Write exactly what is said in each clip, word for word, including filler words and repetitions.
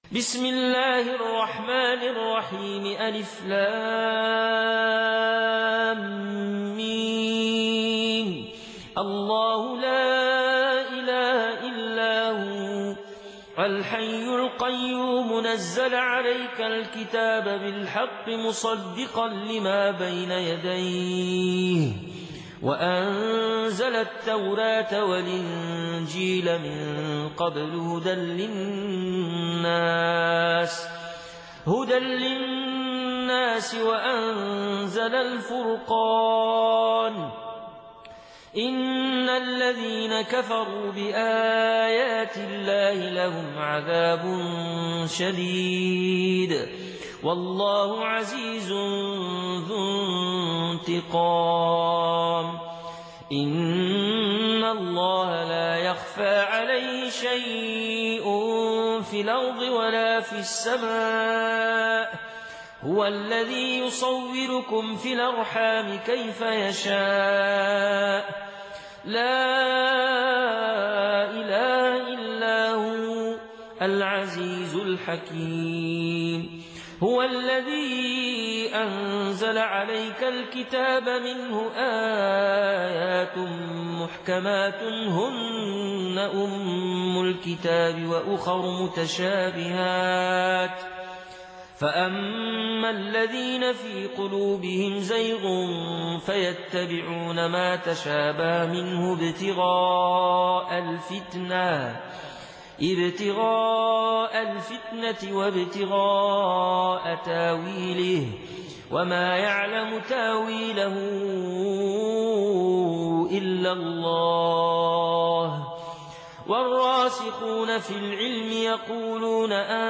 بسم الله الرحمن الرحيم ألف لام ميم الله لا إله إلا هو الحي القيوم نزل عليك الكتاب بالحق مصدقا لما بين يديه وأنزل التوراة والإنجيل من قبل هدى للناس هدى للناس وأنزل الفرقان إن الذين كفروا بآيات الله لهم عذاب شديد والله عزيز ذو انتقام إن الله لا يخفى عليه شيء في الأرض ولا في السماء هو الذي يصوركم في الأرحام كيف يشاء لا إله إلا هو العزيز الحكيم هو الذي أنزل عليك الكتاب منه آيات محكمات هن أم الكتاب وأخر متشابهات فأما الذين في قلوبهم زيغ فيتبعون ما تشابه منه ابتغاء الفتنة ابتغاء الفتنة وابتغاء تاويله وما يعلم تاويله إلا الله والراسخون في العلم يقولون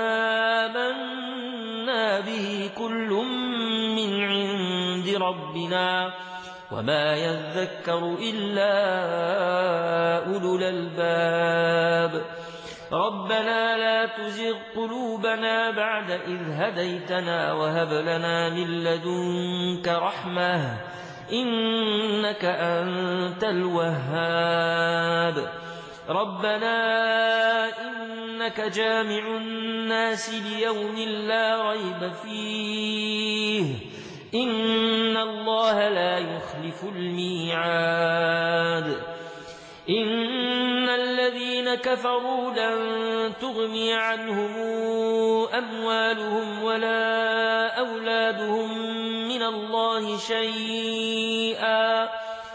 آمنا به كل من عند ربنا وما يذكر إلا أولو الألباب ربنا لا تزغ قلوبنا بعد إذ هديتنا وهب لنا من لدنك رحمة إنك أنت الوهاب ربنا إنك جامع الناس ليوم لا ريب فيه إن الله لا يخلف الميعاد إن الذين كفروا لن تغني عنهم أموالهم ولا أولادهم من الله شيئا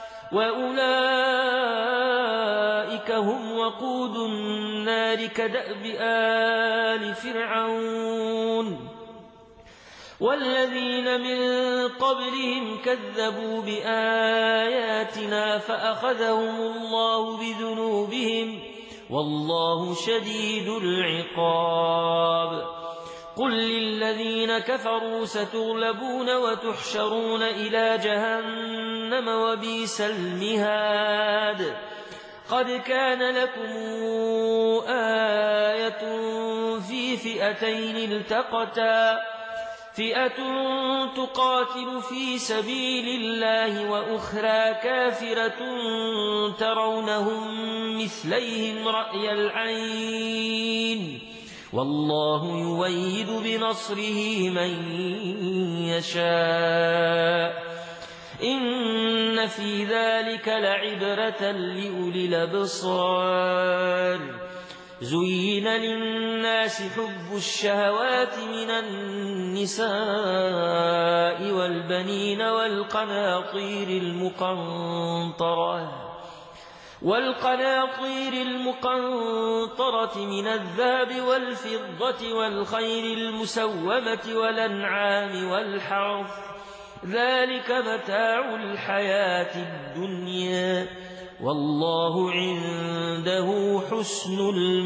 وأولئك هم وقود النار كدأب آل فرعون والذين من قبلهم كذبوا بآياتنا فأخذهم الله بذنوبهم والله شديد العقاب قل للذين كفروا ستغلبون وتحشرون إلى جهنم وبئس المهاد قد كان لكم آية في فئتين التقتا فئة تقاتل في سبيل الله وأخرى كافرة ترونهم مثليهم رأي العين والله يؤيد بنصره من يشاء إن في ذلك لعبرة لأولي الأبصار زين للناس حب الشهوات من النساء والبنين والقناطير المقنطرة والقناطير المقنطرة من الذهب والفضة والخيل المسومة والأنعام والحرث ذلك متاع الحياة الدنيا والله عنده حسن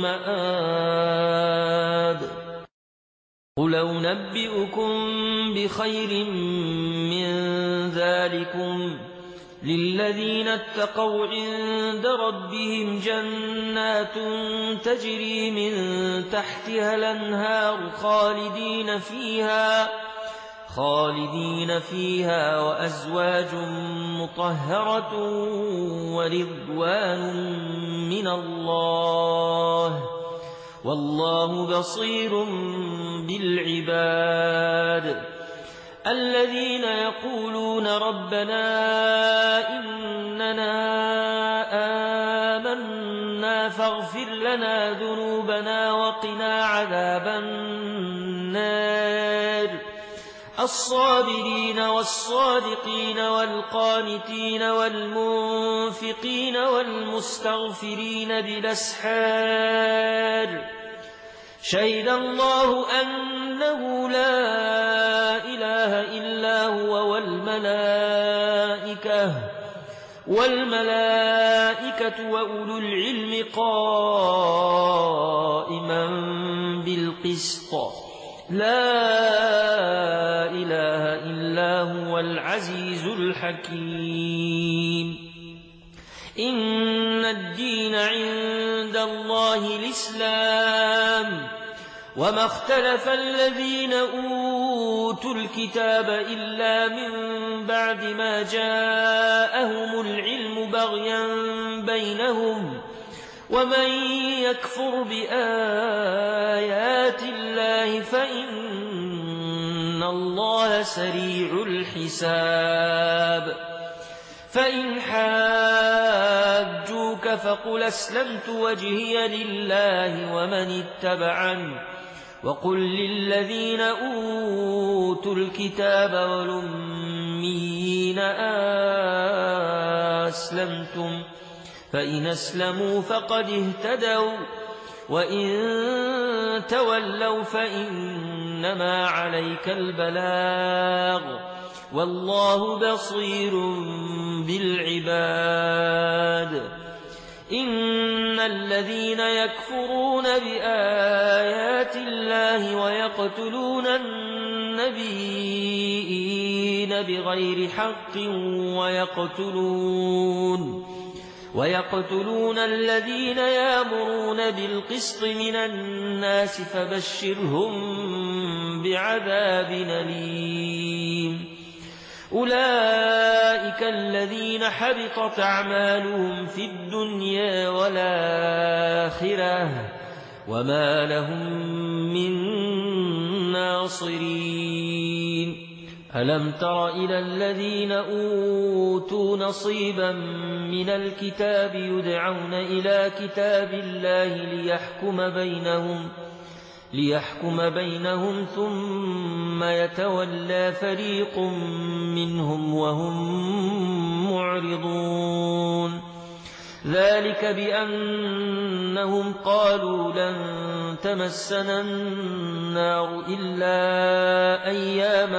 المآب قل أنبئكم بخير من ذلكم للذين اتقوا عند ربهم جنات تجري من تحتها الأنهار خالدين فيها خالدين فيها وأزواج مطهرة ورضوان من الله والله بصير بالعباد الذين يقولون ربنا إننا آمنا فاغفر لنا ذنوبنا وقنا عذاب النار الصابرين والصادقين والقانتين والمنفقين والمستغفرين بالأسحار شهد الله أنه لا إله إلا هو والملائكة والملائكة وأولو العلم قائما بالقسط لا إله إلا هو العزيز الحكيم إن الدين عند الله الإسلام وما اختلف الذين أوتوا الكتاب إلا من بعد ما جاءهم العلم بغيا بينهم ومن يكفر بآيات الله فإن الله سريع الحساب فإن حاجوك فقل أسلمت وجهي لله ومن اتبعني وقل للذين أوتوا الكتاب والأميين أسلمتم فإن أسلموا فقد اهتدوا وإن تولوا فإنما عليك البلاغ والله بصير بالعباد إن الذين يكفرون بآيات الله ويقتلون النبيين بغير حق ويقتلون ويقتلون الذين يأمرون بالقسط من الناس فبشرهم بعذاب أليم أولئك الذين حبطت أعمالهم في الدنيا والآخرة وما لهم من ناصرين ألم تر إلى الذين أوتوا نصيبا من الكتاب يدعون إلى كتاب الله ليحكم بينهم ليحكم بينهم ثم يتولى فريق منهم وهم معرضون ذلك بأنهم قالوا لن تمسنا النار إلا أياما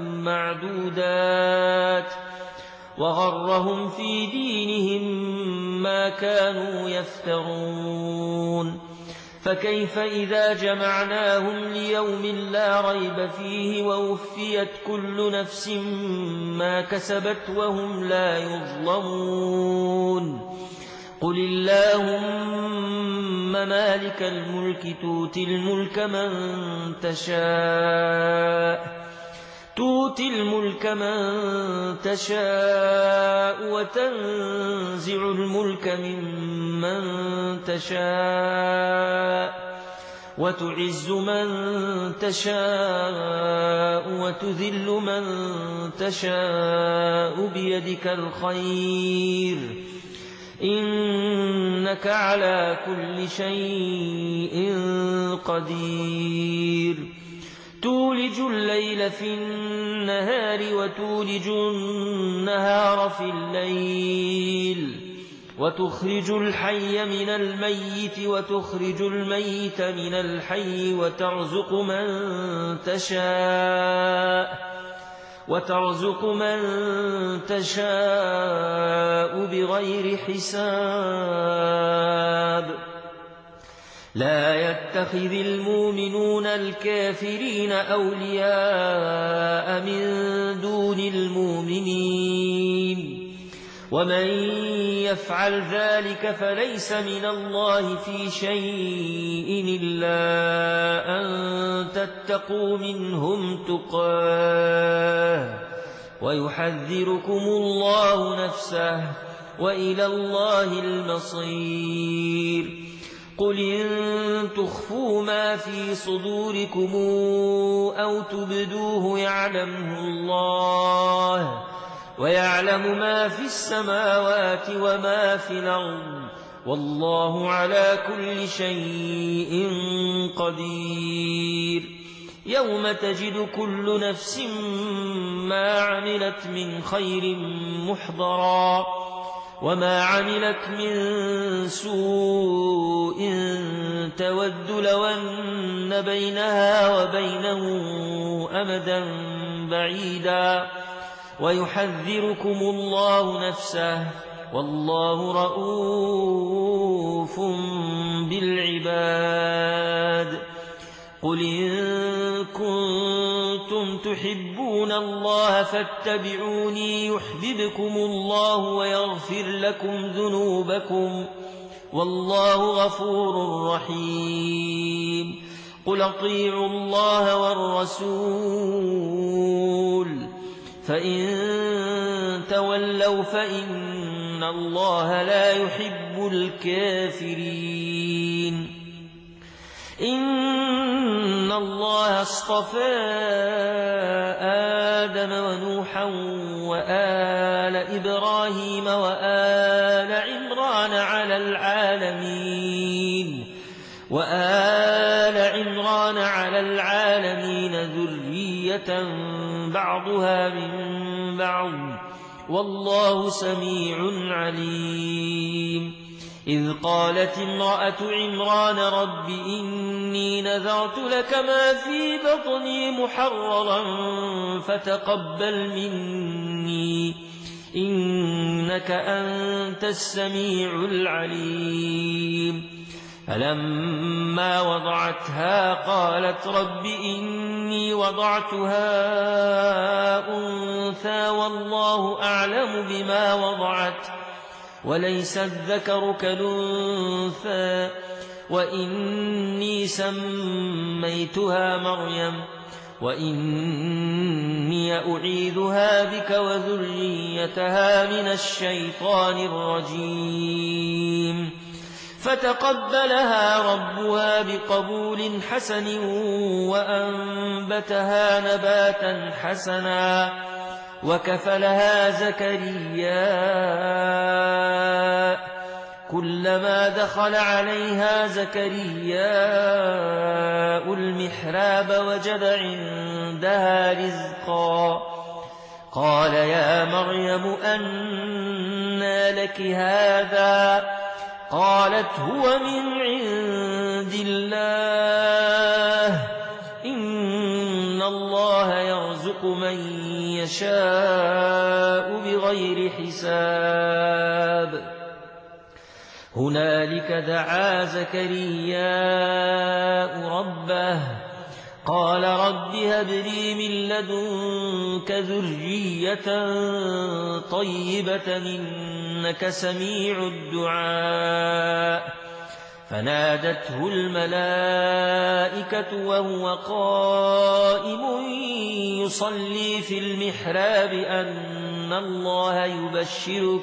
معدودات وغرهم في دينهم ما كانوا يفترون فكيف إذا جمعناهم ليوم لا ريب فيه ووفيت كل نفس ما كسبت وهم لا يظلمون قل اللهم مالك الملك تؤتي الملك من تشاء تؤتي الملك من تشاء وتنزع الملك ممن تشاء وتعز من تشاء وتذل من تشاء بيدك الخير إنك على كل شيء قدير تولج الليل في النهار وتولج النهار في الليل وتخرج الحي من الميت وتخرج الميت من الحي وترزق من تشاء وترزق من تشاء بغير حساب لا يتخذ المؤمنون الكافرين أولياء من دون المؤمنين ومن يفعل ذلك فليس من الله في شيء إلا أن تتقوا منهم تقاه ويحذركم الله نفسه وإلى الله المصير قل إن تخفوا ما في صدوركم أو تبدوه يعلمه الله ويعلم ما في السماوات وما في الأرض والله على كل شيء قدير يوم تجد كل نفس ما عملت من خير محضرا وما عملت من سوء تود لو أن بينها وبينه أمدا بعيدا ويحذركم الله نفسه والله رؤوف بالعباد قل إن كنتم تحبون الله فاتبعوني يحببكم الله ويغفر لكم ذنوبكم والله غفور رحيم قل اطيعوا الله والرسول فإن تولوا فإن الله لا يحب الكافرين إن الله اصطفى آدم ونوحا وآل إبراهيم وآل عمران على العالمين وآل عمران على العالمين ذرية بعضها من بعض والله سميع عليم إذ قالت امرأة عمران رب إني نذرت لك ما في بطني محررا فتقبل مني إنك أنت السميع العليم فلما وضعتها قالت رب إني وضعتها أنثى والله أعلم بما وضعت وليس الذكر كالأنثى وإني سميتها مريم وإني أعيذها بك وذريتها من الشيطان الرجيم فتقبلها ربها بقبول حسن وأنبتها نباتا حسنا وكفلها زكريا كلما دخل عليها زكريا المحراب وجد عندها رزقا قال يا مريم أنى لك هذا قالت هو من عند الله إن الله يرزق من يشاء بغير حساب هنالك دعا زكريا ربه قال رب هب لي من لدنك ذرية طيبة إنك سميع الدعاء فنادته الملائكة وهو قائم يصلي في المحراب أن الله يبشرك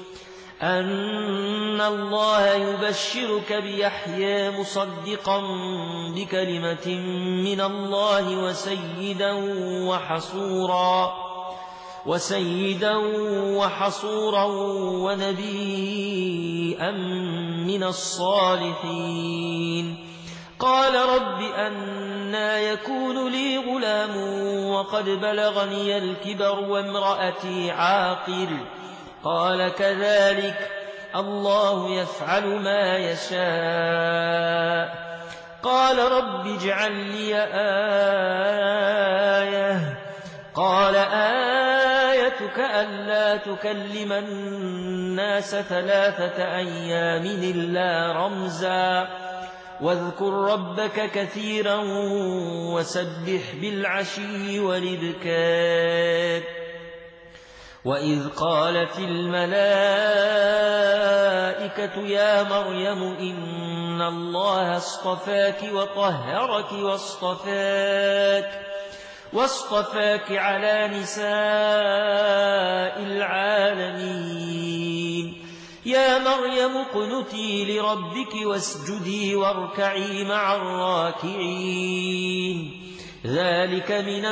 أن الله يبشرك بيحيى مصدقا بكلمة من الله وسيدا وحصورا وسيدا وحصورا ونبيا من الصالحين قال رب أنى يكون لي غلام وقد بلغني الكبر وامرأتي عاقر قال كذلك الله يفعل ما يشاء قال رب اجعل لي آية قال آيتك ألا تكلم الناس ثلاثة أيام إلا رمزا واذكر ربك كثيرا وسبح بالعشي والإبكار وإذ قالت الملائكة يا مريم إن الله اصطفاك وطهرك واصطفاك واصطفاك على نساء العالمين يا مريم اقنتي لربك واسجدي واركعي مع الراكعين ذلك من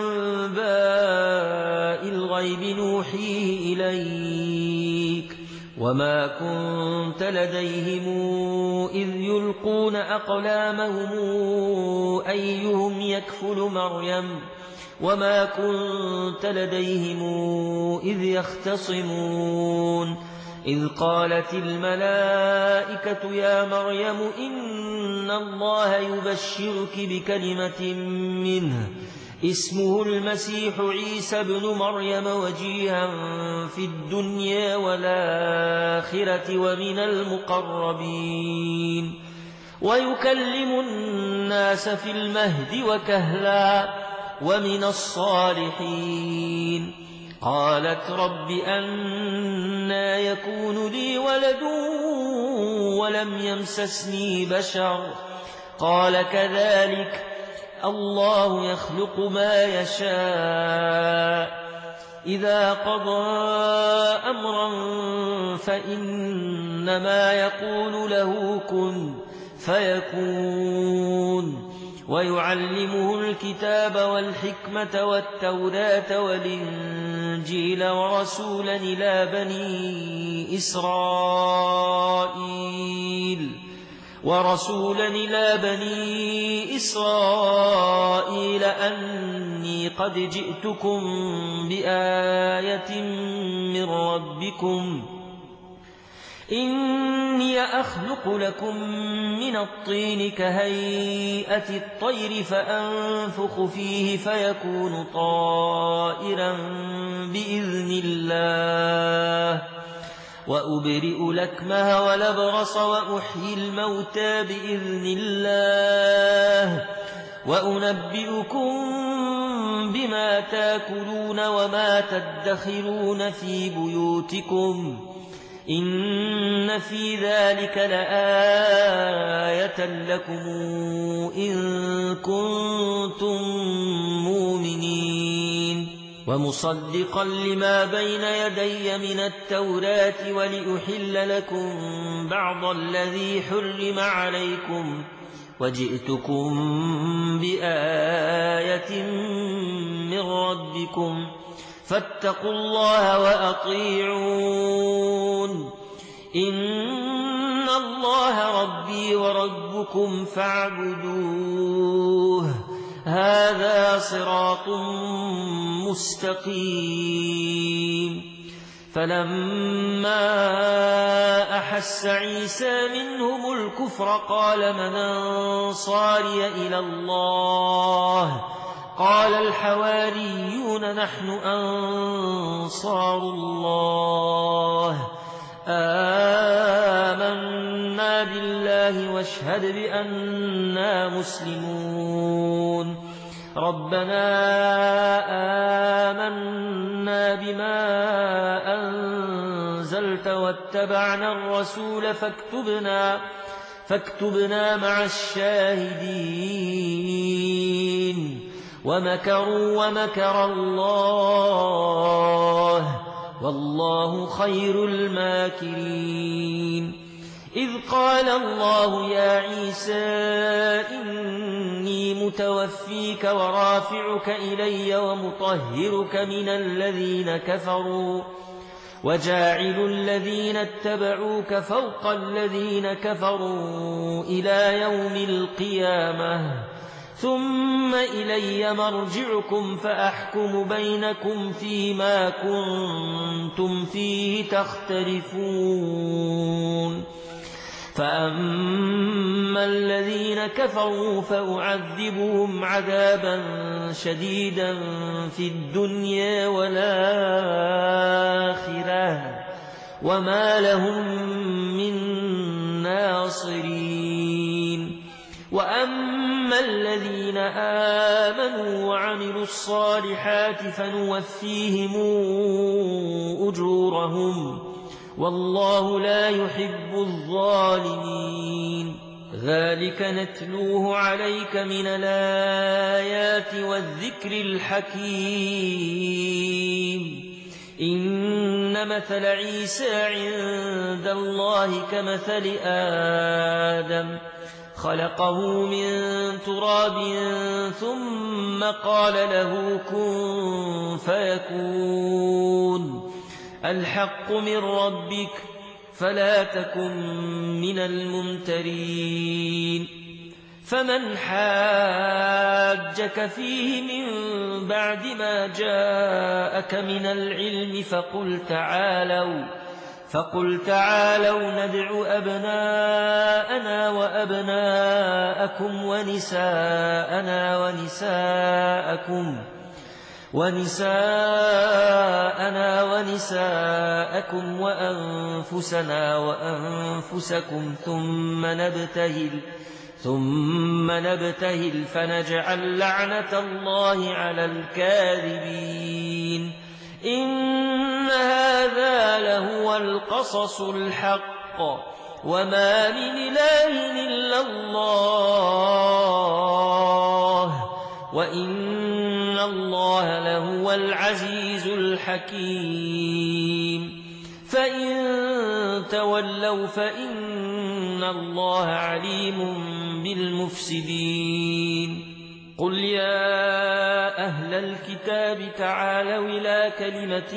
أنباء الغيب نوحيه إليك وما كنت لديهم إذ يلقون أقلامهم أيهم يكفل مريم وما كنت لديهم إذ يختصمون إذ قالت الملائكة يا مريم إن الله يبشرك بكلمة منه اسمه المسيح عيسى ابن مريم وجيها في الدنيا والآخرة ومن المقربين ويكلم الناس في المهد وكهلا ومن الصالحين قالت رب أنى يكون لي ولد ولم يمسسني بشر قال كذلك الله يخلق ما يشاء إذا قضى أمرا فإنما يقول له كن فيكون ويعلمه الكتاب والحكمة والتوراة والإنجيل ورسولا إلى بني إسرائيل ورسولا إلى بني إسرائيل أني قد جئتكم بآية من ربكم إني أخلق لكم من الطين كهيئة الطير فأنفخ فيه فيكون طائرا بإذن الله وأبرئ الأكمه والأبرص وأحيي الموتى بإذن الله وأنبئكم بما تاكلون وما تدخرون في بيوتكم إن في ذلك لآية لكم إن كنتم مؤمنين ومصدقا لما بين يدي من التوراة ولأحل لكم بعض الذي حرم عليكم وجئتكم بآية من ربكم فاتقوا الله وأطيعون إن الله ربي وربكم فاعبدوه هذا صراط مستقيم فلما أحس عيسى منهم الكفر قال من أنصاري إلى الله قال الحواريون نحن أنصار الله آمنا بالله واشهد بأننا مسلمون ربنا آمنا بما أنزلت واتبعنا الرسول فاكتبنا فاكتبنا مع الشاهدين ومكروا ومكر الله والله خير الماكرين إذ قال الله يا عيسى إني متوفيك ورافعك إلي ومطهرك من الذين كفروا وجاعل الذين اتبعوك فوق الذين كفروا إلى يوم القيامة ثم إلي مرجعكم فأحكم بينكم فيما كنتم فيه تختلفون فأما الذين كفروا فأعذبهم عذابا شديدا في الدنيا والآخرة وما لهم من ناصرين وأما الذين آمنوا وعملوا الصالحات فنوفيهم أجورهم والله لا يحب الظالمين ذلك نتلوه عليك من الآيات والذكر الحكيم إن إن مثل عيسى عند الله كمثل آدم خلقه من تراب ثم قال له كن فيكون الحق من ربك فلا تكن من الممترين فمن حاجك فيه من بعد ما جاءك من العلم فقل تعالوا فقل تعالوا ندع أبناءنا وأبناءكم ونساءنا ونساءكم ونساءنا ونساءكم وأنفسنا وأنفسكم ثم نبتهل ثم نبتهل فنجعل لعنة الله على الكاذبين إن هذا لهو القصص الحق وما من إله إلا الله وإن الله لهو العزيز الحكيم فإن تولوا فإن الله عليم بالمفسدين قل يا أهل الكتاب تعالوا إلى كلمة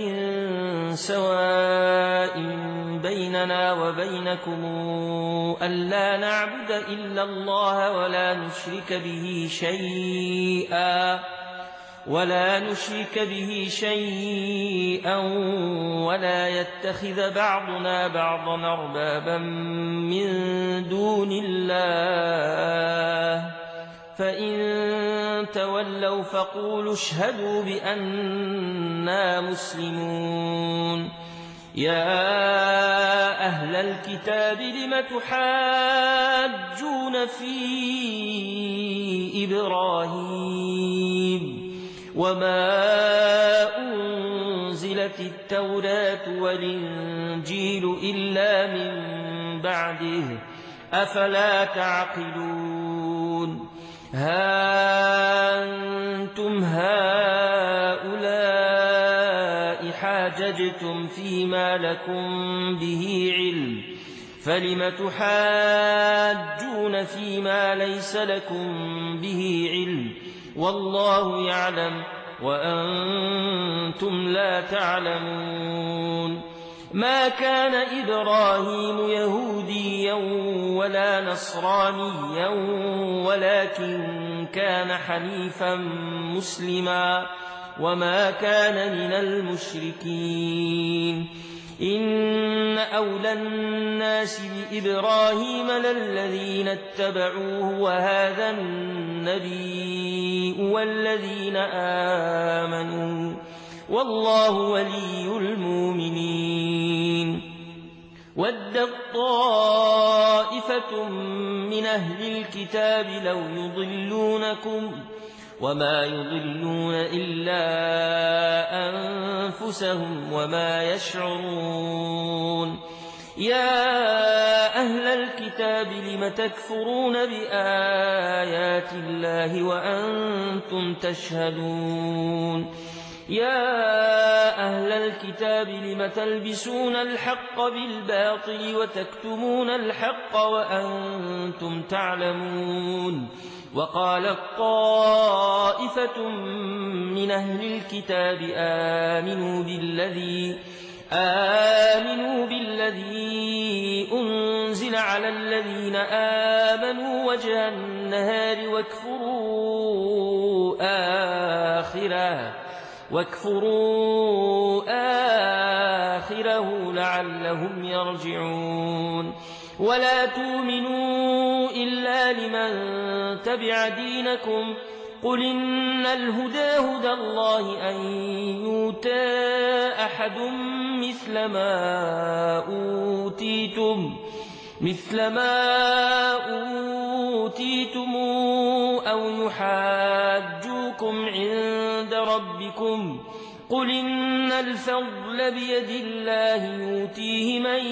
سواء بيننا وبينكم ألا نعبد إلا الله ولا نشرك به شيئا ولا نشرك به شيئا ولا يتخذ بعضنا بعضا أربابا من دون الله فإن تولوا فقولوا اشهدوا بأننا مسلمون يا أهل الكتاب لم تحاجون في إبراهيم وما أنزلت التوراة والإنجيل إلا من بعده أفلا تعقلون ها أنتم هؤلاء حاججتم فيما لكم به علم فلم تحاجون فيما ليس لكم به علم والله يعلم وأنتم لا تعلمون ما كان إبراهيم يهوديا ولا نصرانيا ولكن كان حنيفا مسلما وما كان من المشركين إن أولى الناس بإبراهيم للذين اتبعوه وهذا النبي والذين آمنوا والله ولي المؤمنين ودت طائفة من أهل الكتاب لو يضلونكم وما يضلون إلا أنفسهم وما يشعرون يا أهل الكتاب لم تكفرون بآيات الله وأنتم تشهدون يا أهل الكتاب لم تلبسون الحق بالباطل وتكتمون الحق وأنتم تعلمون وقالت طائفة من أهل الكتاب آمنوا بالذي آمنوا بالذي أنزل على الذين آمنوا وجه النهار واكفروا آخره واكفروا آخره لعلهم يرجعون ولا تؤمنوا إلا لمن تبع دينكم قل إن الهدى هدى الله أن يؤتى أحد مثل ما أوتيتم مثل ما أوتيتم أو يحاجوكم عند ربكم قل إن الفضل بيد الله يؤتيه من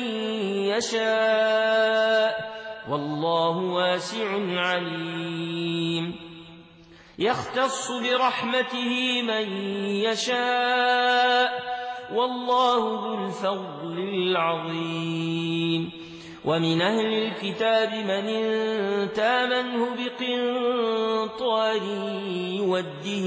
يشاء والله واسع عليم يختص برحمته من يشاء والله ذو الفضل العظيم ومن أهل الكتاب من إن تامنه بقنطار يوده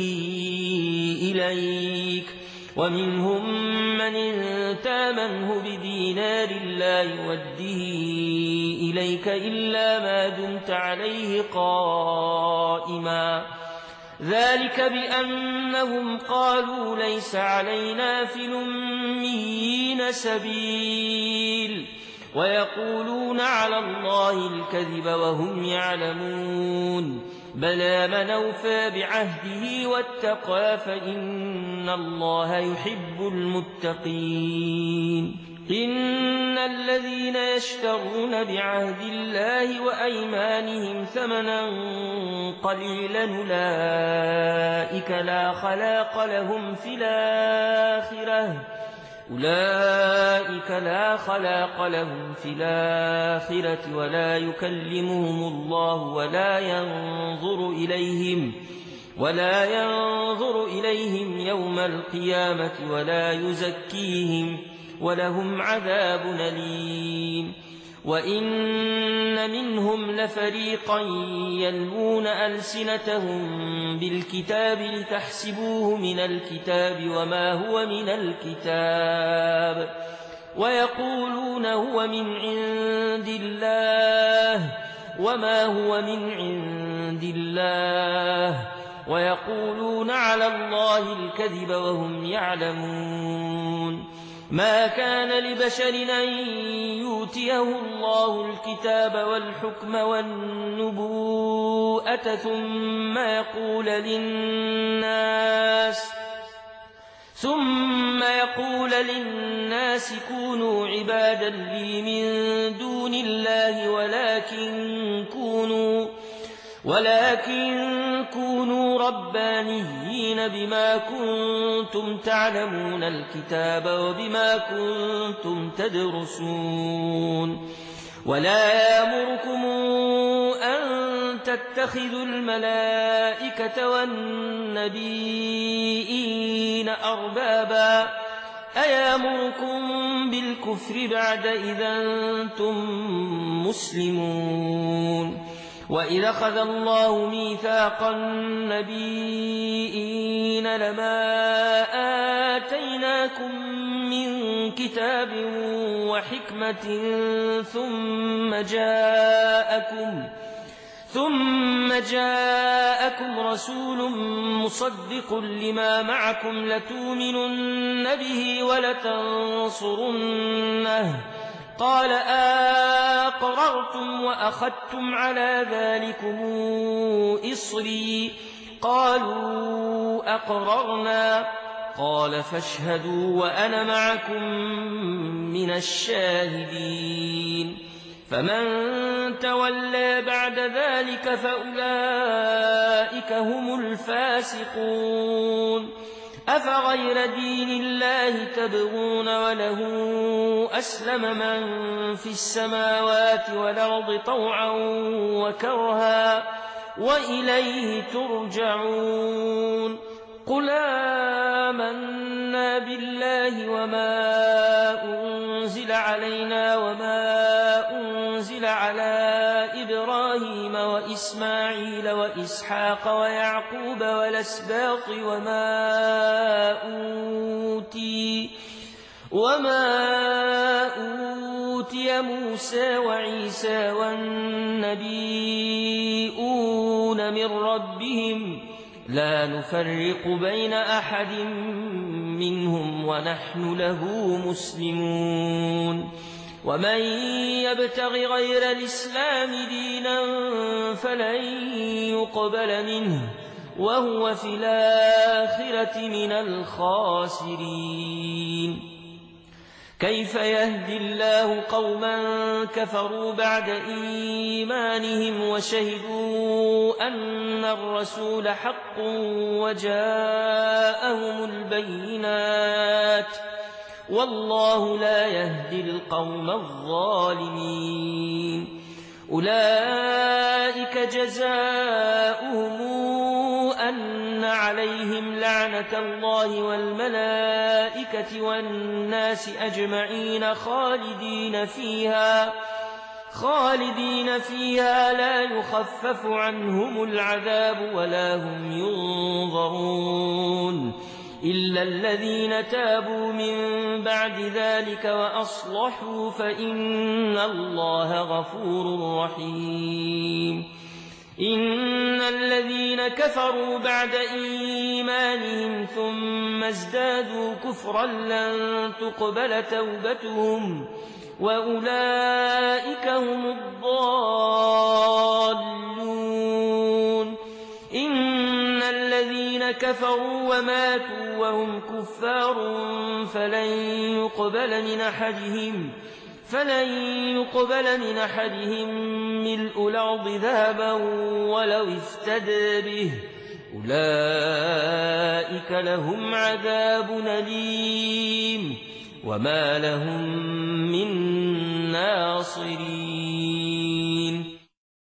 إليك ومنهم من إن تامنه بدينار لا يوده إليك إلا ما دمت عليه قائما ذلك بأنهم قالوا ليس علينا في الأميين سبيل ويقولون على الله الكذب وهم يعلمون بلى من أوفى بعهده واتقى فإن الله يحب المتقين إن الذين يشترون بعهد الله وأيمانهم ثمنا قليلا أولئك لا خلاق لهم في الآخرة أولئك لا خلاق لهم في الآخرة ولا يكلمهم الله ولا ينظر إليهم ولا ينظر إليهم يوم القيامة ولا يزكيهم ولهم عذاب أليم وإن منهم لفريقا يلوون ألسنتهم بالكتاب لتحسبوه من الكتاب وما هو من الكتاب ويقولون هو من عند الله وما هو من عند الله ويقولون على الله الكذب وهم يعلمون ما كان لبشر أن يؤتيه الله الكتاب والحكم والنبوءة ثم يقول للناس ثم يقول للناس كونوا عبادا لي من دون الله ولكن كونوا ولكن كونوا ربانيين بما كنتم تعلمون الكتاب وبما كنتم تدرسون ولا يأمركم أن تتخذوا الملائكة والنبيين أربابا أيامركم بالكفر بعد إذا أنتم مسلمون وإذا أخذ الله ميثاق النبيين لما آتيناكم من كتاب وحكمة ثم جاءكم ثم جاءكم رسول مصدق لما معكم لتؤمنن به ولتنصرنه قال أقررتم وأخذتم على ذلكم إصري قالوا أقررنا قال فاشهدوا وأنا معكم من الشاهدين فمن تولى بعد ذلك فأولئك هم الفاسقون أفغير دين الله تبغون وله أسلم من في السماوات والأرض طوعا وكرها وإليه ترجعون قل آمنا بالله وما أنزل علينا وما أنزل على إبراهيم وإسماعيل وإسحاق ويعقوب والأسباط وما أوتي وما أوتي موسى وعيسى والنبيون من ربهم لا نفرق بين أحد منهم ونحن له مسلمون ومن يبتغ غير الإسلام دينا فلن يقبل منه وهو في الآخرة من الخاسرين كيف يهدي الله قوما كفروا بعد إيمانهم وشهدوا أن الرسول حق وجاءهم البينات والله لا يهدي القوم الظالمين أولئك جزاؤهم أن عليهم لعنة الله والملائكة والناس أجمعين خالدين فيها خالدين فيها لا يخفف عنهم العذاب ولا هم ينظرون إلا الذين تابوا من بعد ذلك وأصلحوا فإن الله غفور رحيم إن الذين كفروا بعد إيمانهم ثم ازدادوا كفرا لن تقبل توبتهم وأولئك هم الضالون إن الذين كفروا وماتوا وهم كفار فلن يقبل من أحدهم فلن يقبل من أحدهم ملء الأرض ذهبا ولو افتدى به أولئك لهم عذاب أليم وما لهم من ناصرين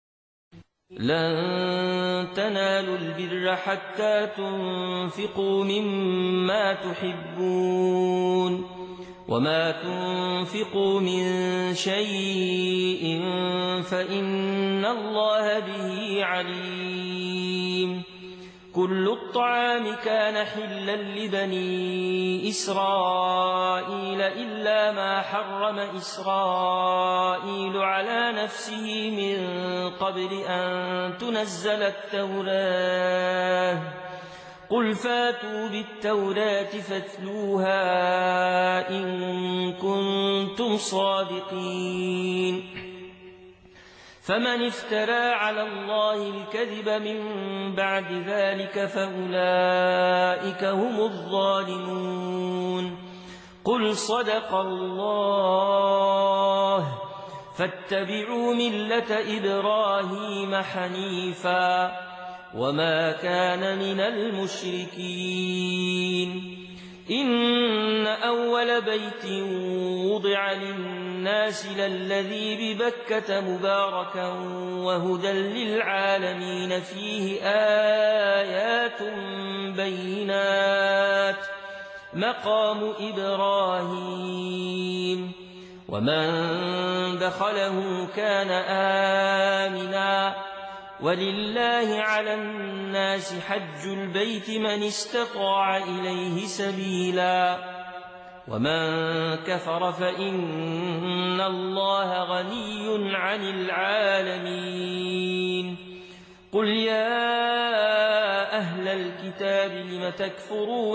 لن تنالوا البر حتى تنفقوا مما تحبون وما تنفقوا من شيء فإن الله به عليم كل الطعام كان حلا لبني إسرائيل إلا ما حرم إسرائيل على نفسه من قبل أن تنزل التوراة قل فاتوا بالتوراة فاتلوها إن كنتم صادقين فمن افترى على الله الكذب من بعد ذلك فأولئك هم الظالمون قل صدق الله فاتبعوا ملة إبراهيم حنيفا وما كان من المشركين إن أول بيت وضع للناس للذي ببكة مباركا وهدى للعالمين فيه آيات بينات مقام إبراهيم ومن دخله كان آمنا ولله على الناس حج البيت من استطاع إليه سبيلا ومن كفر فإن الله غني عن العالمين قل يا أهل الكتاب لم تكفرون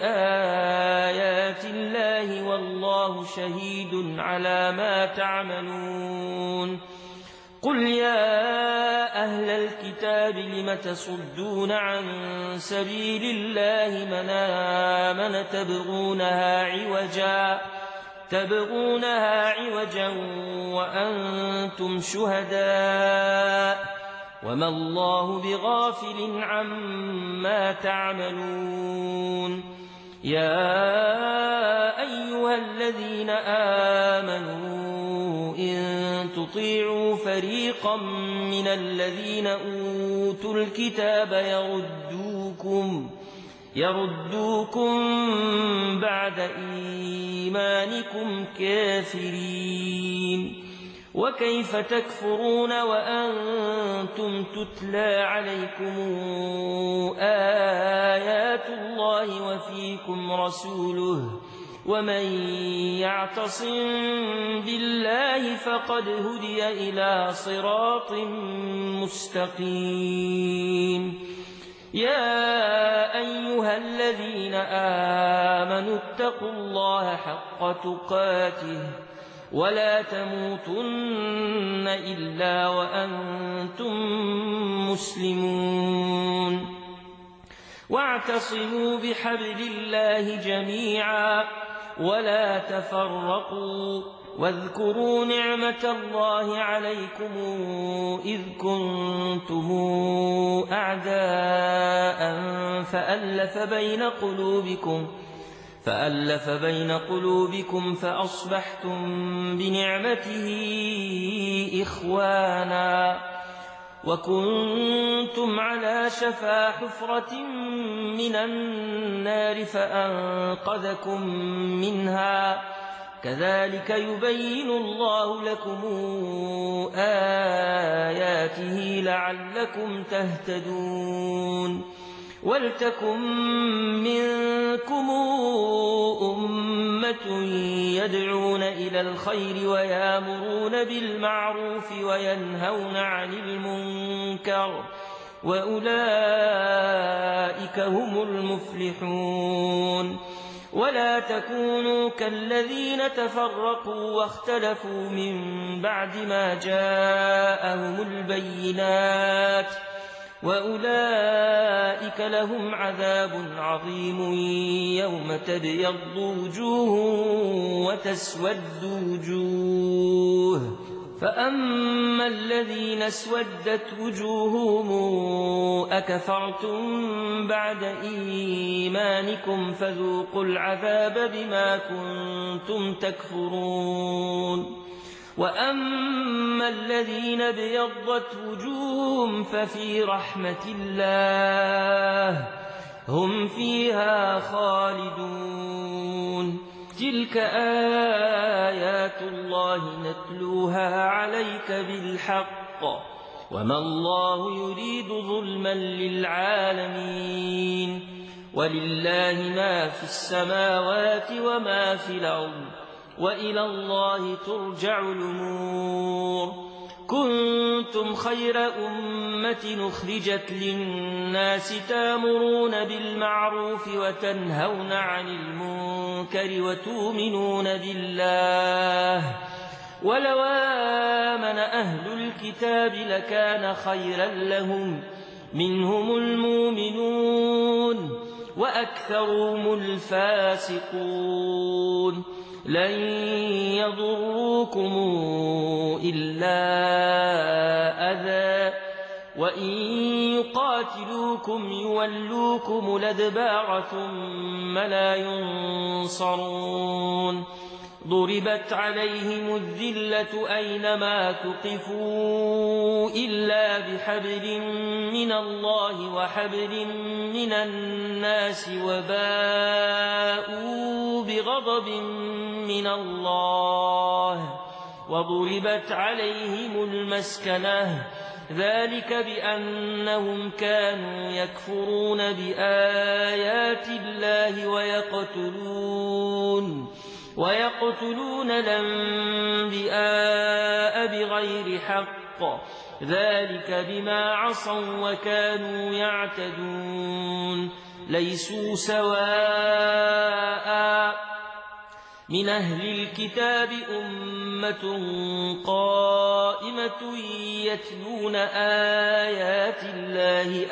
بآيات الله والله شهيد على ما تعملون قل يا أهل الكتاب لم تصدون عن سبيل الله من آمن تبغونها عوجا تبغونها عوجا وأنتم شهداء وما الله بغافل عما تعملون يا أيها الذين آمنوا إن تطيعوا فريقا من الذين أوتوا الكتاب يردوكم يردوكم بعد إيمانكم كافرين وكيف تكفرون وأنتم تتلى عليكم آيات الله وفيكم رسوله ومن يعتصم بالله فقد هدي إلى صراط مستقيم يا أيها الذين آمنوا اتقوا الله حق تقاته ولا تموتن إلا وأنتم مسلمون واعتصموا بحبل الله جميعا ولا تفرقوا واذكروا نعمة الله عليكم إذ كنتم أعداء فألف بين قلوبكم فألف بين قلوبكم فأصبحتم بنعمته إخوانا وكنتم على شفا حفرة من النار فأنقذكم منها كذلك يبين الله لكم آياته لعلكم تهتدون ولتكن منكم أمة يدعون إلى الخير ويامرون بالمعروف وينهون عن المنكر وأولئك هم المفلحون ولا تكونوا كالذين تفرقوا واختلفوا من بعد ما جاءهم البينات وأولئك لهم عذاب عظيم يوم تبيض وجوه وتسود وجوه فأما الذين اسودت وجوههم أكفرتم بعد إيمانكم فذوقوا العذاب بما كنتم تكفرون وأما الذين ابيضت وجوههم ففي رحمة الله هم فيها خالدون تلك آيات الله نتلوها عليك بالحق وما الله يريد ظلما للعالمين ولله ما في السماوات وما في الأرض وإلى الله ترجع الأمور كنتم خير أمة أخرجت للناس تامرون بالمعروف وتنهون عن المنكر وتؤمنون بالله ولو آمن أهل الكتاب لكان خيرا لهم منهم المؤمنون وأكثرهم الفاسقون لن يضروكم إلا أذى وإن يقاتلوكم يولوكم الأدبار ثم لا ينصرون ضربت عليهم الذلة أينما ثقفوا إلا بحبل من الله وحبل من الناس وباءوا بغضب من الله وضربت عليهم المسكنة ذلك بأنهم كانوا يكفرون بآيات الله ويقتلون ويقتلون الأنبياء بغير حق ذلك بما عصوا وكانوا يعتدون ليسوا سواء من أهل الكتاب أمة قائمة يتلون آيات الله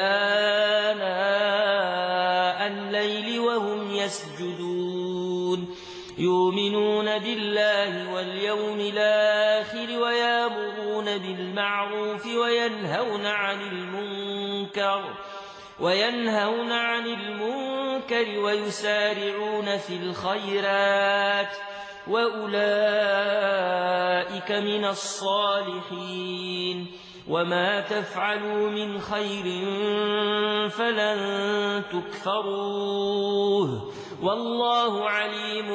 آناء الليل وهم يسجدون يؤمنون بالله واليوم الآخر ويامرون بالمعروف وينهون عن المنكر وينهون عن المنكر ويسارعون في الخيرات وأولئك من الصالحين وما تفعلوا من خير فلن تكفروه والله عليم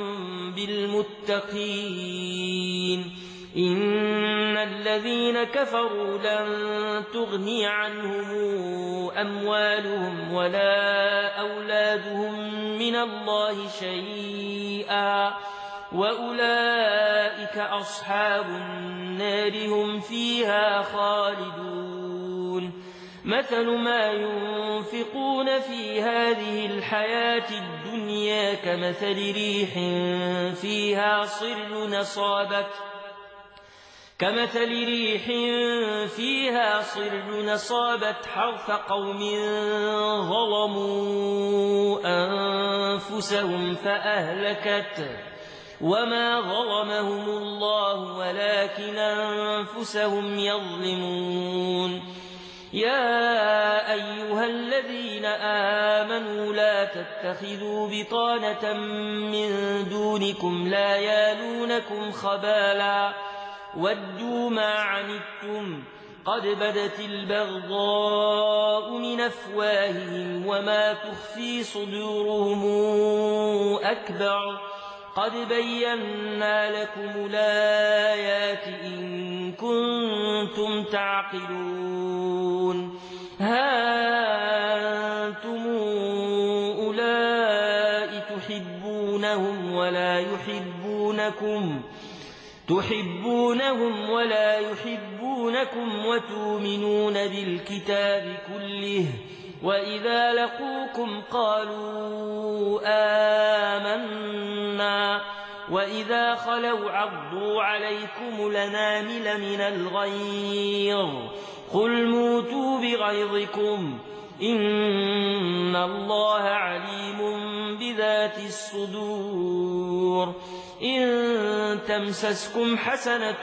بالمتقين إن الذين كفروا لن تغني عنهم أموالهم ولا أولادهم من الله شيئا وأولئك أصحاب النار هم فيها خالدون مثل ما ينفقون في هذه الحياة الدنيا كمثل ريح فيها صر نصابت كمثل ريح فيها صر نصابت حرث قوم ظلموا أنفسهم فأهلكت وما ظلمهم الله ولكن أنفسهم يظلمون يا أيها الذين آمنوا لا تتخذوا بطانة من دونكم لا يالونكم خبالا ودوا ما عنتم قد بدت البغضاء من أفواههم وما تخفي صدورهم أكبر قد بينا لكم الآيات إن كنتم تعقلون ها أنتم أولئك تحبونهم ولا يحبونكم تحبونهم ولا يحبونكم وتؤمنون بالكتاب كله وإذا لقوكم قالوا آمنا وإذا خلوا عضوا عليكم الأنامل من الغيظ قل موتوا بغيظكم إن الله عليم بذات الصدور إن تمسسكم حسنة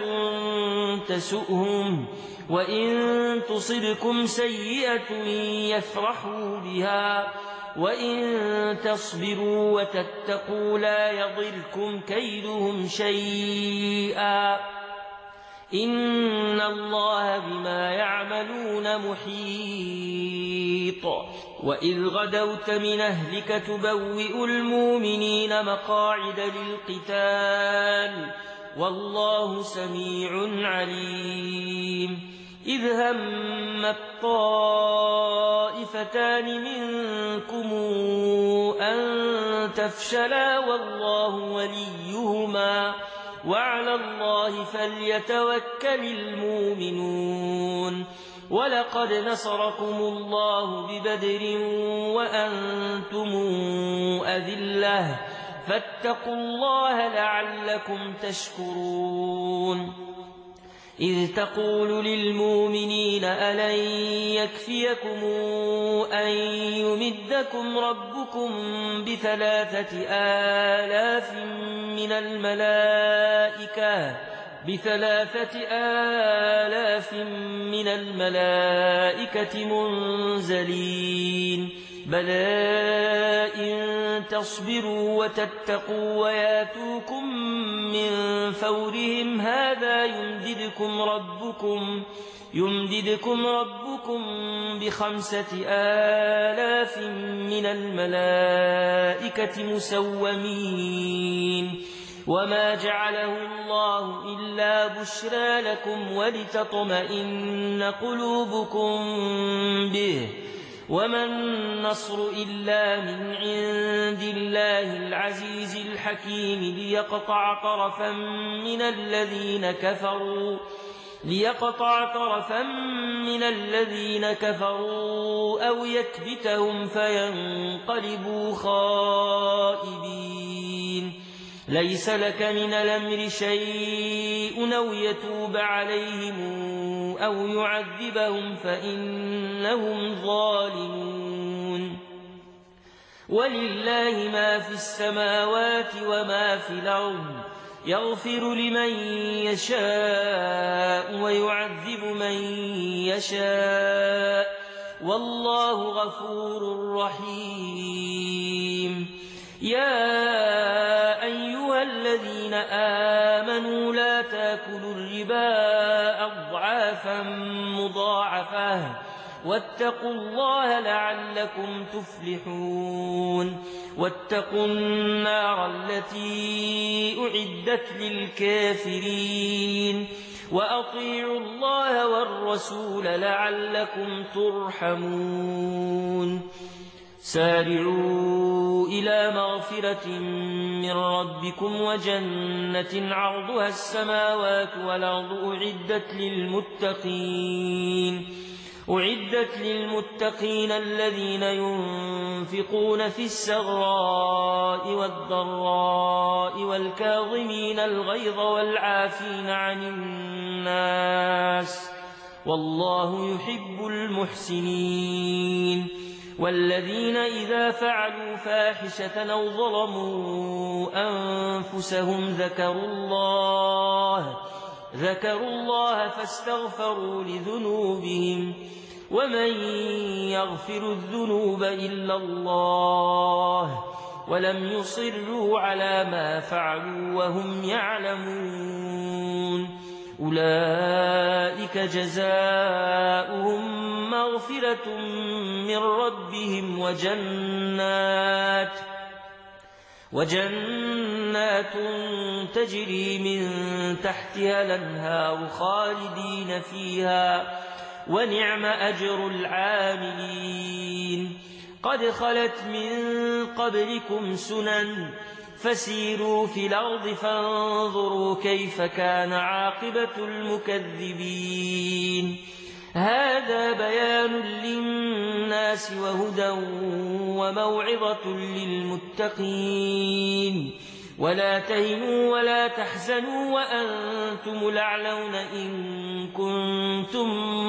تسؤهم وإن تصبكم سيئة يفرحوا بها وإن تصبروا وتتقوا لا يضركم كيدهم شيئا إن الله بما يعملون محيط وإذ غدوت من أهلك تبوئ المؤمنين مقاعد للقتال والله سميع عليم إذ هم الطائفتان منكم أن تفشلا والله وليهما وعلى الله فليتوكل المؤمنون ولقد نصركم الله ببدر وأنتم أذلة فاتقوا الله لعلكم تشكرون إذ تقول للمؤمنين ألن يكفيكم أن يمدكم ربكم بثلاثة آلاف من الملائكة بثلاثة آلاف من الملائكة منزلين بلى إن تصبروا وتتقوا وياتوكم من فورهم هذا يمددكم ربكم يمددكم ربكم بخمسة آلاف من الملائكة مسومين وما جعله الله إلا بشرى لكم ولتطمئن قلوبكم به وما النصر إلا من عند الله العزيز الحكيم ليقطع طرفا من الذين كفروا ليقطع طرفا من الذين كفروا أو يكبتهم فينقلبوا خائبين ليس لك من الأمر شيء أو يتوب عليهم أو يعذبهم فإنهم ظالمون ولله ما في السماوات وما في الأرض يغفر لمن يشاء ويعذب من يشاء والله غفور رحيم يا أيها الذين آمنوا لا تأكلوا الربا أضعافا مضاعفة واتقوا الله لعلكم تفلحون واتقوا النار التي أعدت للكافرين وأطيعوا الله والرسول لعلكم ترحمون سارعوا إلى مغفرة من ربكم وجنة عرضها السماوات والأرض أعدت للمتقين أعدت للمتقين الذين ينفقون في السراء والضراء والكاظمين الغيظ والعافين عن الناس والله يحب المحسنين والذين إذا فعلوا فاحشة أو ظلموا أنفسهم ذكروا الله ذكروا الله فاستغفروا لذنوبهم ومن يغفر الذنوب إلا الله ولم يصروا على ما فعلوا وهم يعلمون أولئك جزاؤهم مغفرة من ربهم وجنات وجنات تجري من تحتها الأنهار خالدين فيها ونعم أجر العاملين قد خلت من قبلكم سنن فسيروا في الأرض فانظروا كيف كان عاقبة المكذبين هذا بيان للناس وهدى وموعظة للمتقين ولا تهنوا ولا تحزنوا وأنتم الأعلون إن كنتم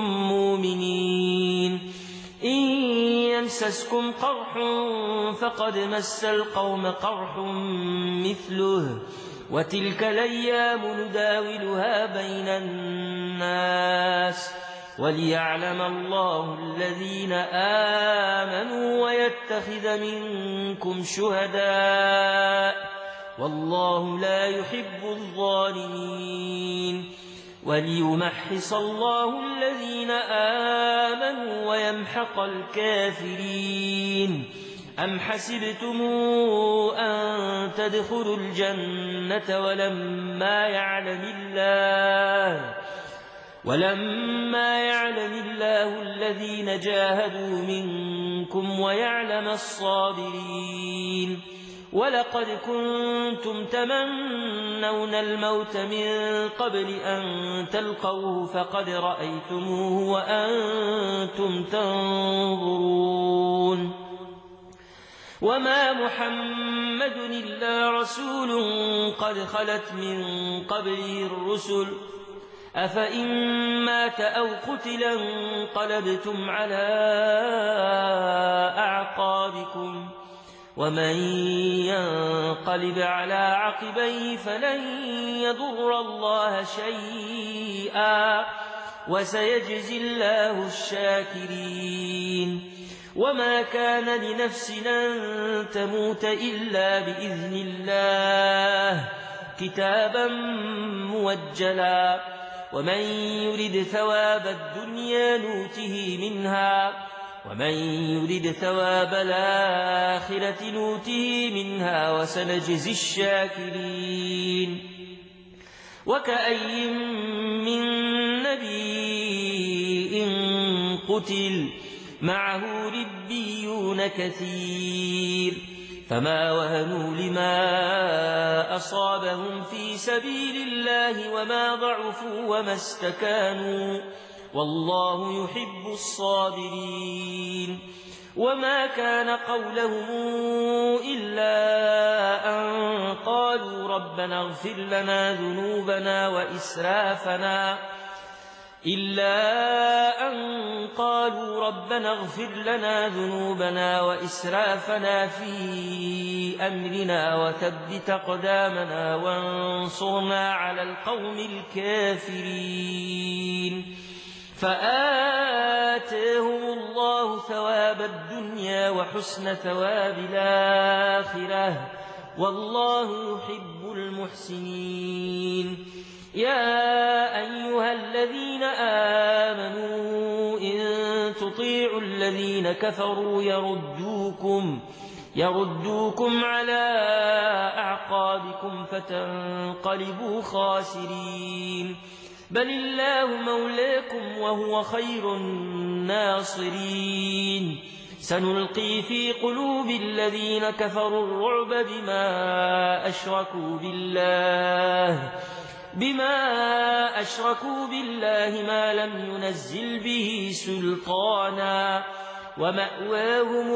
مؤمنين إن يمسسكم قرح فقد مس القوم قرح مثله وتلك الأيام نداولها بين الناس وليعلم الله الذين آمنوا ويتخذ منكم شهداء والله لا يحب الظالمين وليمحص الله الذين آمنوا ويمحق الكافرين أم حسبتم أن تدخلوا الجنة ولما يعلم الله ولما يعلم الله الذين جاهدوا منكم ويعلم الصابرين ولقد كنتم تمنون الموت من قبل أن تلقوه فقد رأيتموه وأنتم تنظرون وما محمد إلا رسول قد خلت من قبله الرسل أفإن مات أو قتل انقلبتم على أعقابكم ومن ينقلب على عقبيه فلن يضر الله شيئا وسيجزي الله الشاكرين وما كان لنفس أن تموت إلا بإذن الله كتابا موجلا ومن يرد ثواب الدنيا نوته منها ومن يرد ثواب الآخرة نوته منها وسنجزي الشاكرين وكأي من نبي قتل معه ربيون كثير فما وهنوا لما أصابهم في سبيل الله وما ضعفوا وما استكانوا والله يحب الصابرين وما كان قولهم إلا أن قالوا ربنا اغفر لنا ذنوبنا وإسرافنا إلا أن قالوا ربنا اغفر لنا ذنوبنا وإسرافنا في أمرنا وثبت أقدامنا وانصرنا على القوم الكافرين فآتاهم الله ثواب الدنيا وحسن ثواب الآخرة والله يحب المحسنين يا أيها الذين آمنوا إن تطيعوا الذين كفروا يردوكم يردوكم على أعقابكم فتنقلبوا خاسرين بل الله مولاكم وهو خير الناصرين سنلقي في قلوب الذين كفروا الرعب بما أشركوا بالله بما أشركوا بالله ما لم ينزل به سلطانا ومأواهم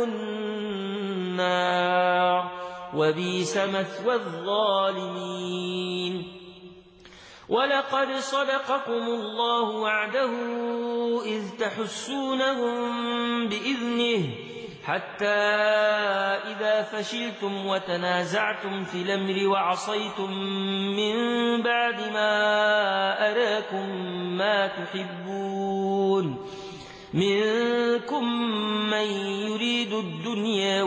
النار وبئس مثوى الظالمين ولقد صدقكم الله وعده إذ تحسونهم بإذنه حتى إذا فشلتم وتنازعتم في الأمر وعصيتم من بعد ما أراكم ما تحبون منكم من يريد الدنيا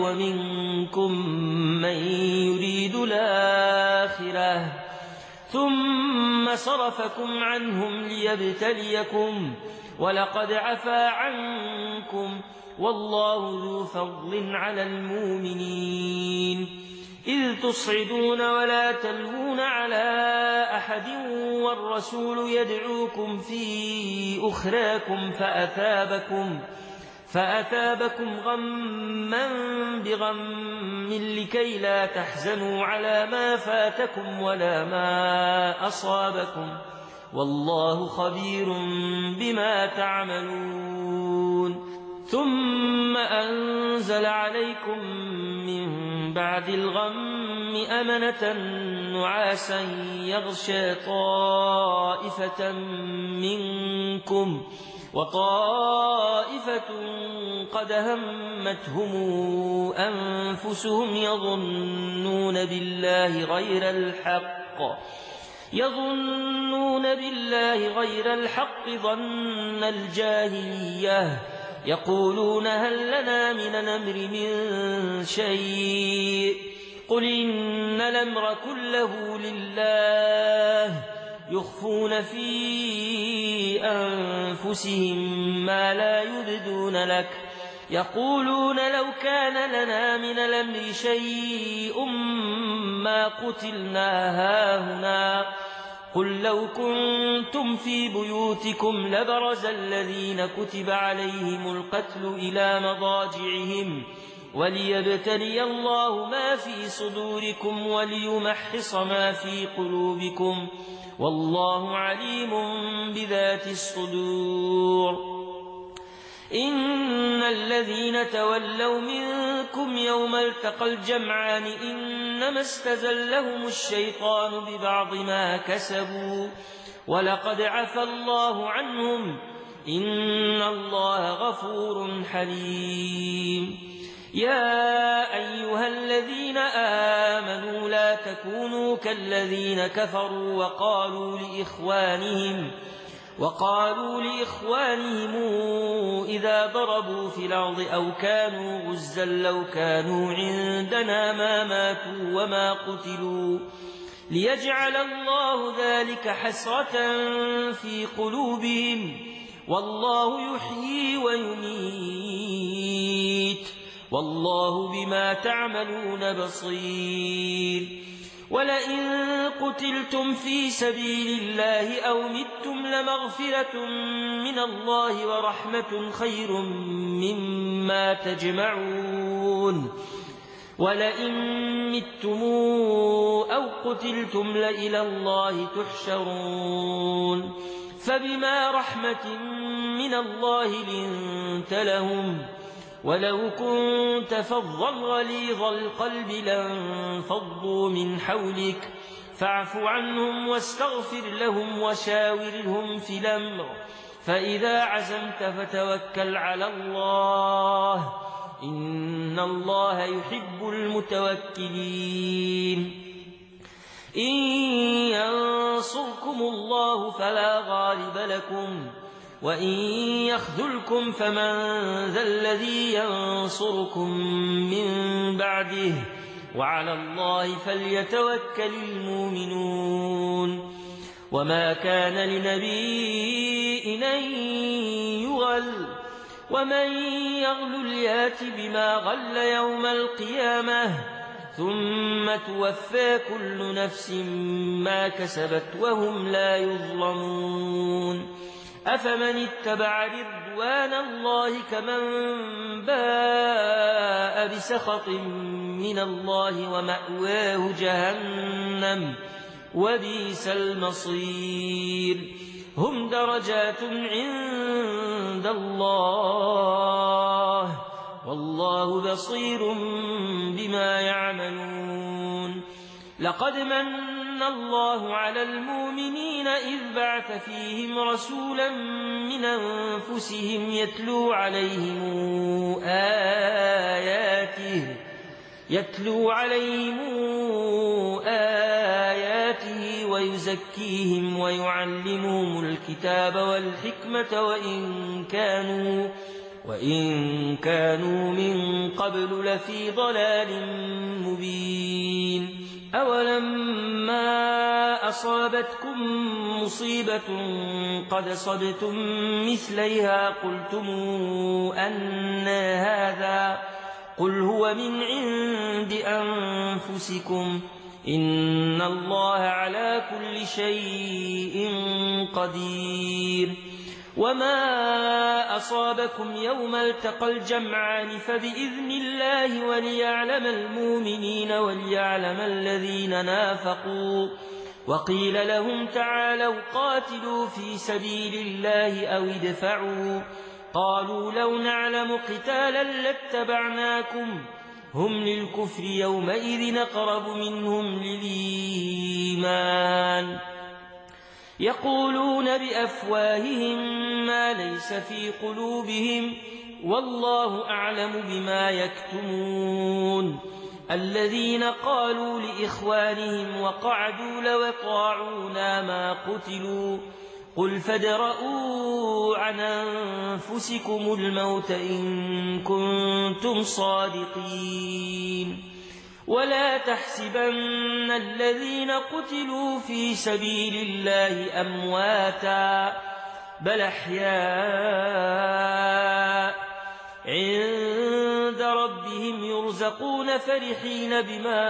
ومنكم من يريد الآخرة ثم ثم صرفكم عنهم ليبتليكم ولقد عفا عنكم والله ذو فضل على المؤمنين إذ تصعدون ولا تلوون على أحد والرسول يدعوكم في أخراكم فأثابكم فأثابكم غما بغم لكي لا تحزنوا على ما فاتكم ولا ما أصابكم والله خبير بما تعملون ثم أنزل عليكم من بعد الغم أمنة نعاسا يغشى طائفة منكم وطائفة قد همتهم أنفسهم يظنون بالله غير الحق يظنون بالله غير الحق ظن الجاهلية يقولون هل لنا من الأمر من شيء قل إن الأمر كله لله يخفون في أنفسهم ما لا يبدون لك يقولون لو كان لنا من الأمر شيء ما قتلنا هاهنا قل لو كنتم في بيوتكم لبرز الذين كتب عليهم القتل إلى مضاجعهم وليبتلي الله ما في صدوركم وليمحص ما في قلوبكم والله عليم بذات الصدور إن الذين تولوا منكم يوم التقى الجمعان إنما استزلهم الشيطان ببعض ما كسبوا ولقد عفى الله عنهم إن الله غفور حليم يا أيها الذين آمنوا لا تكونوا كالذين كفروا وقالوا لإخوانهم وقالوا لإخوانهم إذا ضربوا في الأرض أو كانوا غزا لو كانوا عندنا ما ماتوا وما قتلوا ليجعل الله ذلك حسرة في قلوبهم والله يحيي ويميت والله بما تعملون بصير ولئن قتلتم في سبيل الله أو متم لمغفرة من الله ورحمة خير مما تجمعون ولئن متم أو قتلتم لإلى الله تحشرون فبما رحمة من الله لنت لهم ولو كنت فظا غليظ القلب لانفضوا من حولك فاعف عنهم واستغفر لهم وشاورهم في الأمر فإذا عزمت فتوكل على الله إن الله يحب المتوكلين إن ينصركم الله فلا غالب لكم وإن يخذلكم فمن ذا الذي ينصركم من بعده وعلى الله فليتوكل المؤمنون وما كان لنبي أن يغل ومن يغل يات بما غل يوم القيامة ثم توفى كل نفس ما كسبت وهم لا يظلمون أفمن اتبع رضوان الله كمن باء بسخط من الله ومأواه جهنم وبئس المصير هم درجات عند الله والله بصير بما يعملون لقد من الله على المؤمنين إذ بعث فيهم رسولا من أنفسهم يتلو عليهم آياته يتلو عليهم آياته ويزكيهم ويعلمهم الكتاب والحكمة وإن كانوا وإن كانوا من قبل لفي ضلال مبين أولما أصابتكم مصيبة قد أصبتم مثليها قلتم أنى هذا قل هو من عند أنفسكم إن الله على كل شيء قدير وما أصابكم يوم التقى الجمعان فبإذن الله وليعلم المؤمنين وليعلم الذين نافقوا وقيل لهم تعالوا قاتلوا في سبيل الله أو ادفعوا قالوا لو نعلم قتالا لاتبعناكم هم للكفر يومئذ أقرب منهم للإيمان يقولون بأفواههم ما ليس في قلوبهم والله أعلم بما يكتمون الذين قالوا لإخوانهم وقعدوا لو اطاعونا ما قتلوا قل فادرءوا عن أنفسكم الموت إن كنتم صادقين ولا تحسبن الذين قتلوا في سبيل الله أمواتا بل أحياء عند ربهم يرزقون فرحين بما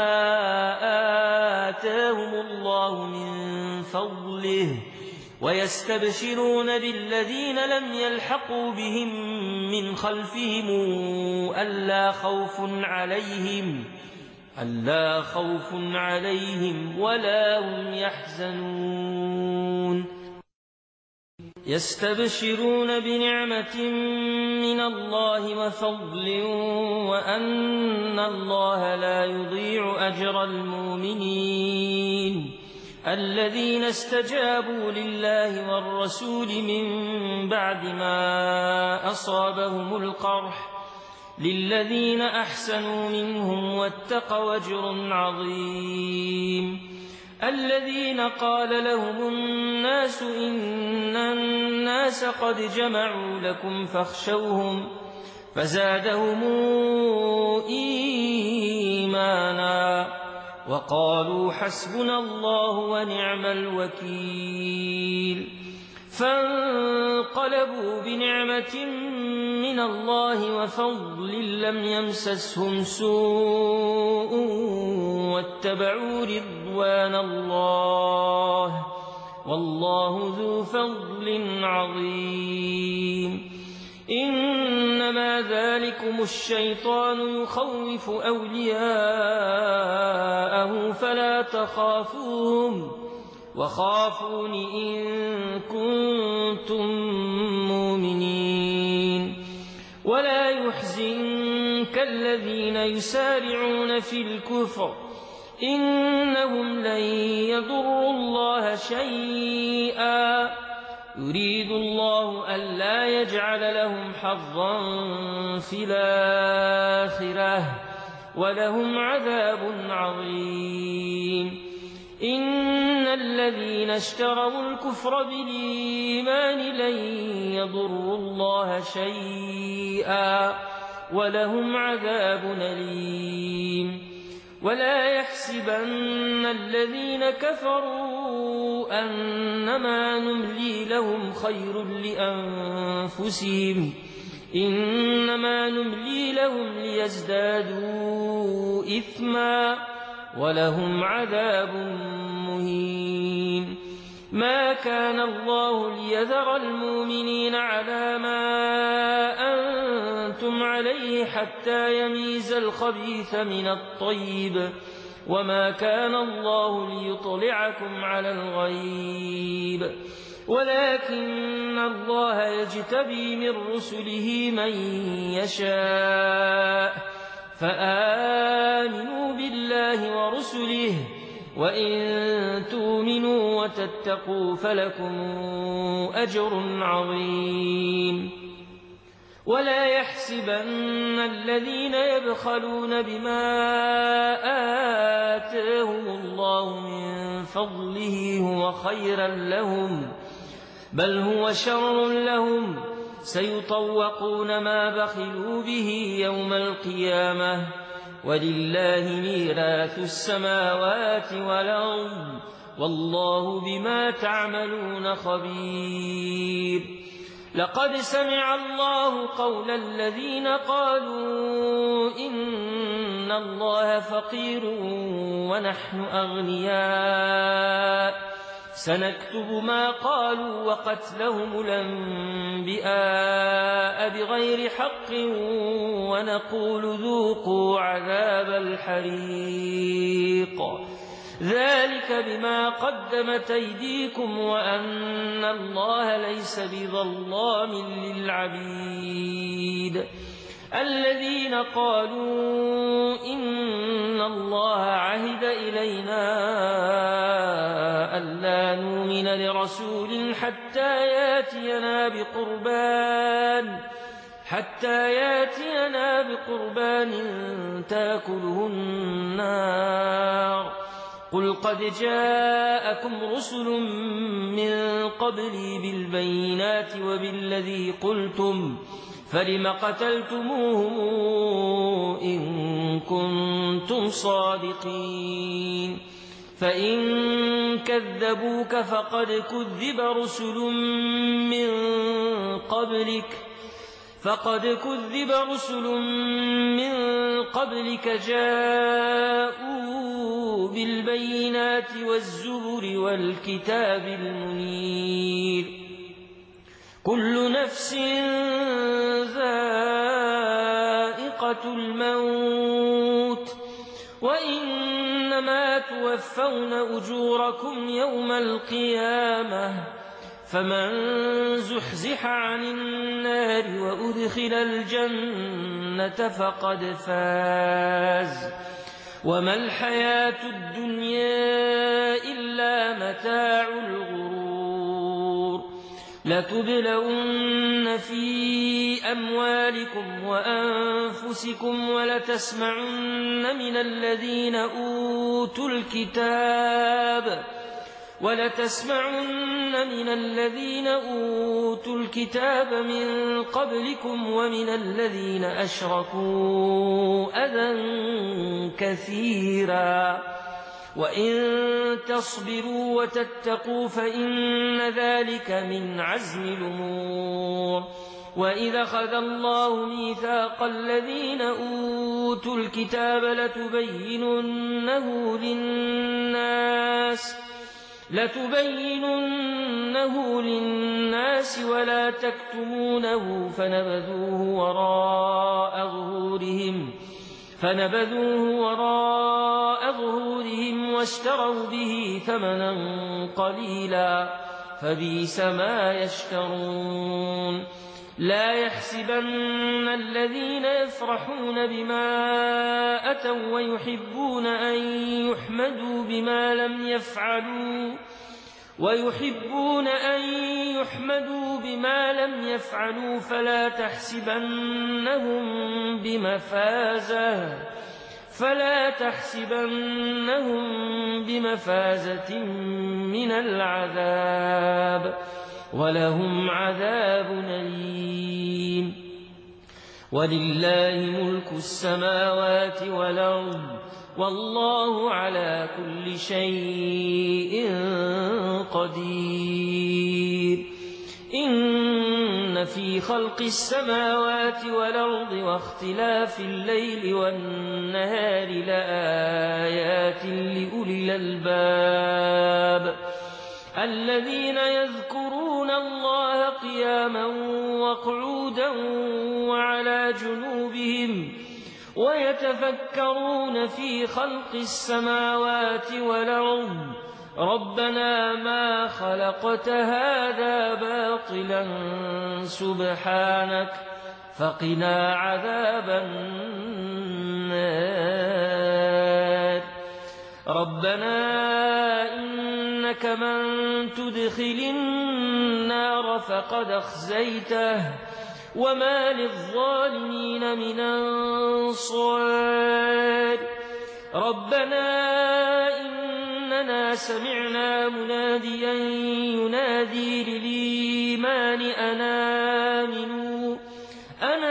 آتاهم الله من فضله ويستبشرون بالذين لم يلحقوا بهم من خلفهم ألا خوف عليهم ألا خوف عليهم ولا هم يحزنون يستبشرون بنعمة من الله وفضل وأن الله لا يضيع أجر المؤمنين الذين استجابوا لله والرسول من بعد ما أصابهم القرح للذين أحسنوا منهم واتقوا أجر عظيم الذين قال لهم الناس إن الناس قد جمعوا لكم فاخشوهم فزادهم إيمانا وقالوا حسبنا الله ونعم الوكيل فانقلبوا بنعمة من الله وفضل لم يمسسهم سوء واتبعوا رضوان الله والله ذو فضل عظيم إنما ذلكم الشيطان يخوف أولياءه فلا تخافوهم وخافون إن كنتم مؤمنين ولا يحزنك الذين يسارعون في الكفر إنهم لن يضروا الله شيئا يريد الله ألا يجعل لهم حظا في الآخرة ولهم عذاب عظيم إن الذين اشتروا الكفر بالإيمان لن يضروا الله شيئا ولهم عذاب أليم ولا يحسبن الذين كفروا أنما نملي لهم خير لأنفسهم إنما نملي لهم ليزدادوا إثما ولهم عذاب مهين ما كان الله ليذر المؤمنين على ما أنتم عليه حتى يميز الخبيث من الطيب وما كان الله ليطلعكم على الغيب ولكن الله يجتبي من رسله من يشاء فآمنوا بالله ورسله وإن تؤمنوا وتتقوا فلكم أجر عظيم ولا يحسبن الذين يبخلون بما آتاهم الله من فضله هو خيرا لهم بل هو شر لهم سيطوقون ما بخلوا به يوم القيامة ولله ميراث السماوات والأرض والله بما تعملون خبير لقد سمع الله قول الذين قالوا إن الله فقير ونحن أغنياء سنكتب ما قالوا وقتلهم الأنبياء بغير حق ونقول ذوقوا عذاب الحريق ذلك بما قدمت أيديكم وأن الله ليس بظلام للعبيد الذين قالوا إن الله عهد إلينا ألا نؤمن لرسول حتى ياتينا بقربان حتى ياتينا بقربان تأكله النار قل قد جاءكم رسل من قبلي بالبينات وبالذي قلتم فلم قتلتموهم إن كنتم صادقين فإن كذبوك فقد كذب رسل من قبلك فقد كذب رسل من قبلك جاءوا بالبينات والزبر والكتاب المنير كل نفس ذائقة الموت وإنما توفون أجوركم يوم القيامة فمن زحزح عن النار وأدخل الجنة فقد فاز وما الحياة الدنيا إلا متاع الغرور لتبلون في أموالكم وأنفسكم ولتسمعن من الذين أوتوا الكتاب ولتسمعن من الذين أوتوا الكتاب من قبلكم ومن الذين أشركوا أذى كثيرا وإن تصبروا وتتقوا فإن ذلك من عزم الأمور وإذا أخذ الله ميثاق الذين أوتوا الكتاب لتبيننه للناس لتبيننه للناس ولا تكتمونه فنبذوه وراء ظهورهم فنبذوه وراء ظهورهم واشتروا به ثمنا قليلا فبئس ما يشترون لا يحسبن الذين يفرحون بما أتوا ويحبون أن يحمدوا بما لم يفعلوا ويحبون أن يحمدوا بما لم يفعلوا فلا تحسبنهم بمفازة فلا تحسبنهم بمفازة من العذاب ولهم عذاب أليم ولله ملك السماوات والأرض والله على كل شيء قدير إن في خلق السماوات والأرض واختلاف الليل والنهار لآيات لأولي الألباب الذين يذكرون الله قياما وقعودا وعلى جنوبهم ويتفكرون في خلق السماوات والأرض ربنا ما خلقت هذا باطلا سبحانك فقنا عذاب النار ربنا إنك من تدخل النار فقد أخزيته وما للظالمين من أنصار ربنا إننا سمعنا مناديا ينادي للإيمان أن آمنوا أن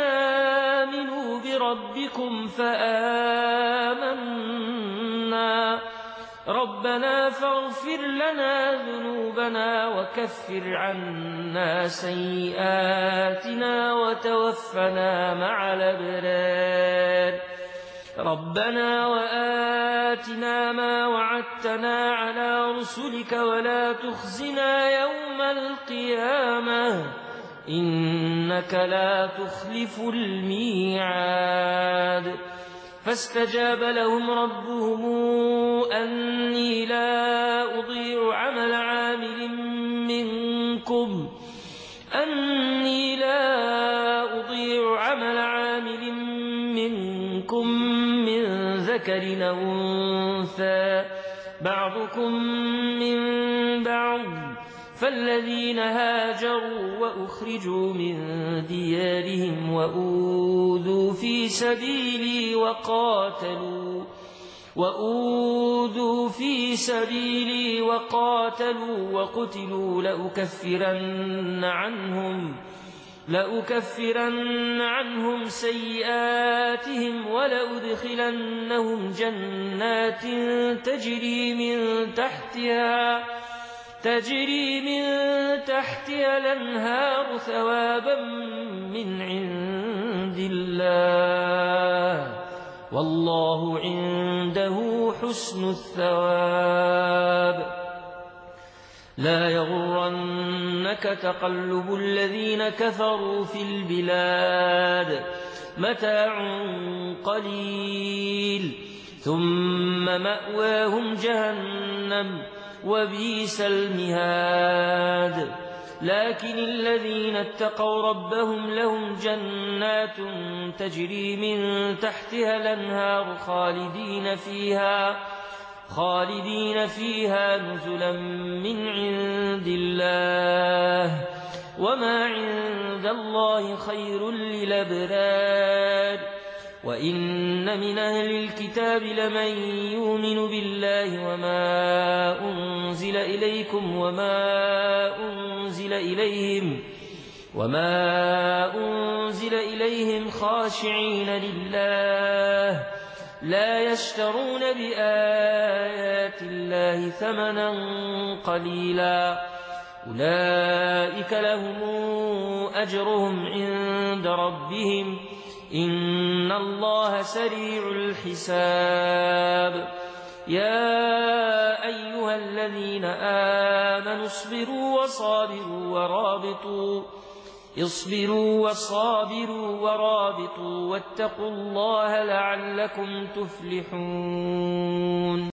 آمنوا بربكم فآمنا ربنا فاغفر لنا ذنوبنا وكفر عنا سيئاتنا وتوفنا مع الأبرار ربنا وآتنا ما وعدتنا على رسلك ولا تخزنا يوم القيامة إنك لا تخلف الميعاد فاستجاب لهم ربهم أني لا أضيع عمل عامل منكم أني لا أضيع عمل عامل منكم من ذكر أو أنثى بعضكم من بعض فالذين هاجروا وأخرجوا من ديارهم وأوذوا في سبيلي وقاتلوا وأوذوا في سبيلي وقاتلوا وقتلوا لأكفرن عنهم لأكفرن عنهم سيئاتهم ولأدخلنهم جنات تجري من تحتها تجري من تحتها الأنهار ثوابا من عند الله والله عنده حسن الثواب لا يغرنك تقلب الذين كفروا في البلاد متاع قليل ثم مأواهم جهنم وبئس المهاد لكن الذين اتقوا ربهم لهم جنات تجري من تحتها الأنهار خالدين فيها خالدين فيها نزلا من عند الله وما عند الله خير للأبرار وإن من أهل الكتاب لمن يؤمن بالله وما أنزل إليكم وما أنزل إليهم وما أنزل إليهم خاشعين لله لا يشترون بآيات الله ثمنا قليلا أولئك لهم أجرهم عند ربهم إن الله سريع الحساب يا أيها الذين آمنوا اصبروا وصابروا ورابطوا اصبروا وصابروا ورابطوا واتقوا الله لعلكم تفلحون